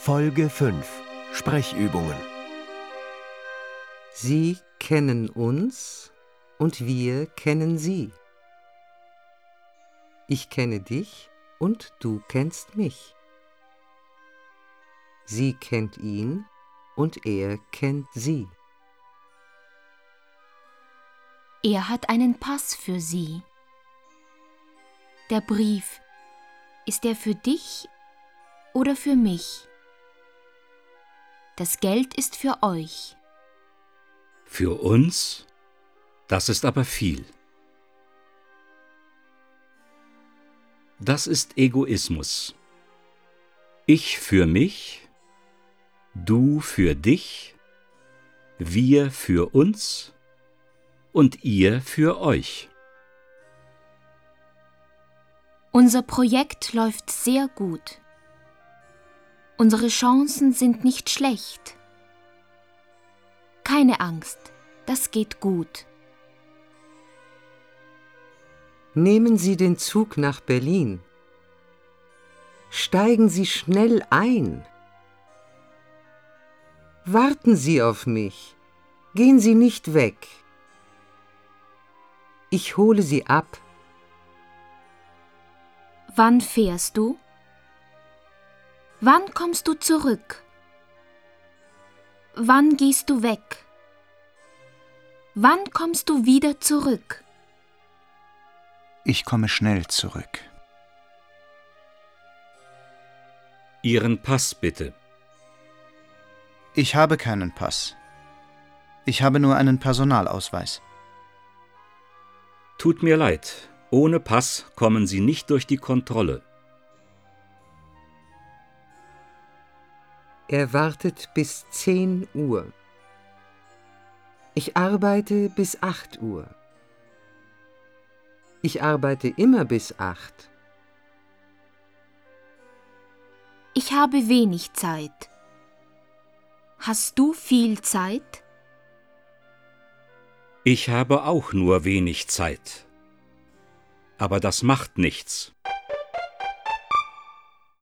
Folge 5 Sprechübungen. Sie kennen uns und wir kennen Sie. Ich kenne dich und du kennst mich. Sie kennt ihn und er kennt sie. Er hat einen Pass für Sie. Der Brief, ist er für dich oder für mich? Das Geld ist für euch. Für uns? Das ist aber viel. Das ist Egoismus. Ich für mich, du für dich, wir für uns und ihr für euch. Unser Projekt läuft sehr gut. Unsere Chancen sind nicht schlecht. Keine Angst, das geht gut. Nehmen Sie den Zug nach Berlin. Steigen Sie schnell ein. Warten Sie auf mich. Gehen Sie nicht weg. Ich hole Sie ab. Wann fährst du? Wann kommst du zurück? Wann gehst du weg? Wann kommst du wieder zurück? Ich komme schnell zurück. Ihren Pass bitte. Ich habe keinen Pass. Ich habe nur einen Personalausweis. Tut mir leid, ohne Pass kommen Sie nicht durch die Kontrolle. Er wartet bis 10 Uhr. Ich arbeite bis 8 Uhr. Ich arbeite immer bis 8. Ich habe wenig Zeit. Hast du viel Zeit? Ich habe auch nur wenig Zeit. Aber das macht nichts.